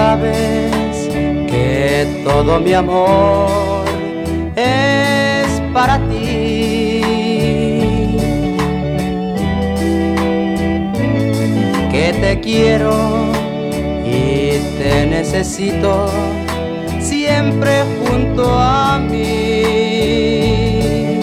sabes que todo mi amor es para ti, que te quiero y te necesito siempre junto a mí.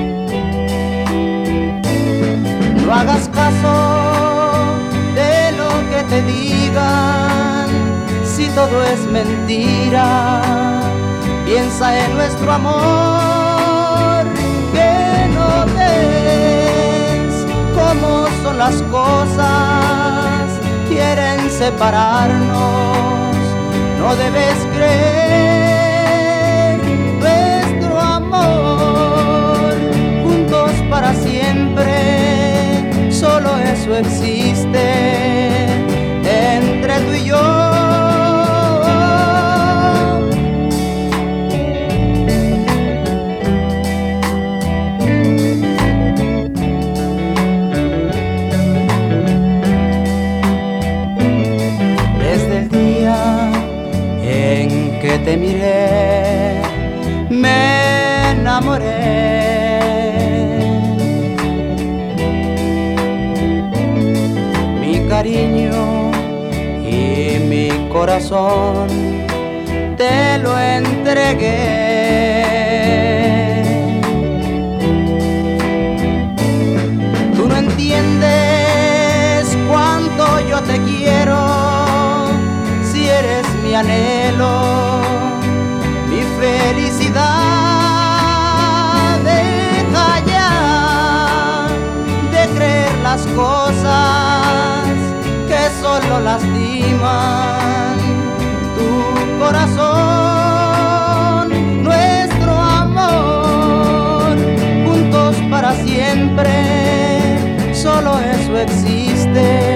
No hagas caso de lo que te digan, si todo es mentira. Piensa en nuestro amor, que no ves cómo son las cosas, quieren separarnos. No debes creer, nuestro amor juntos para siempre, solo eso existe entre tú y yo. Que te miré, me enamoré. Mi cariño y mi corazón te lo entregué. Tú no entiendes cuánto yo te quiero, si eres mi anhelo, mi felicidad. Deja ya de creer las cosas que solo lastiman tu corazón. Nuestro amor juntos para siempre, solo eso existe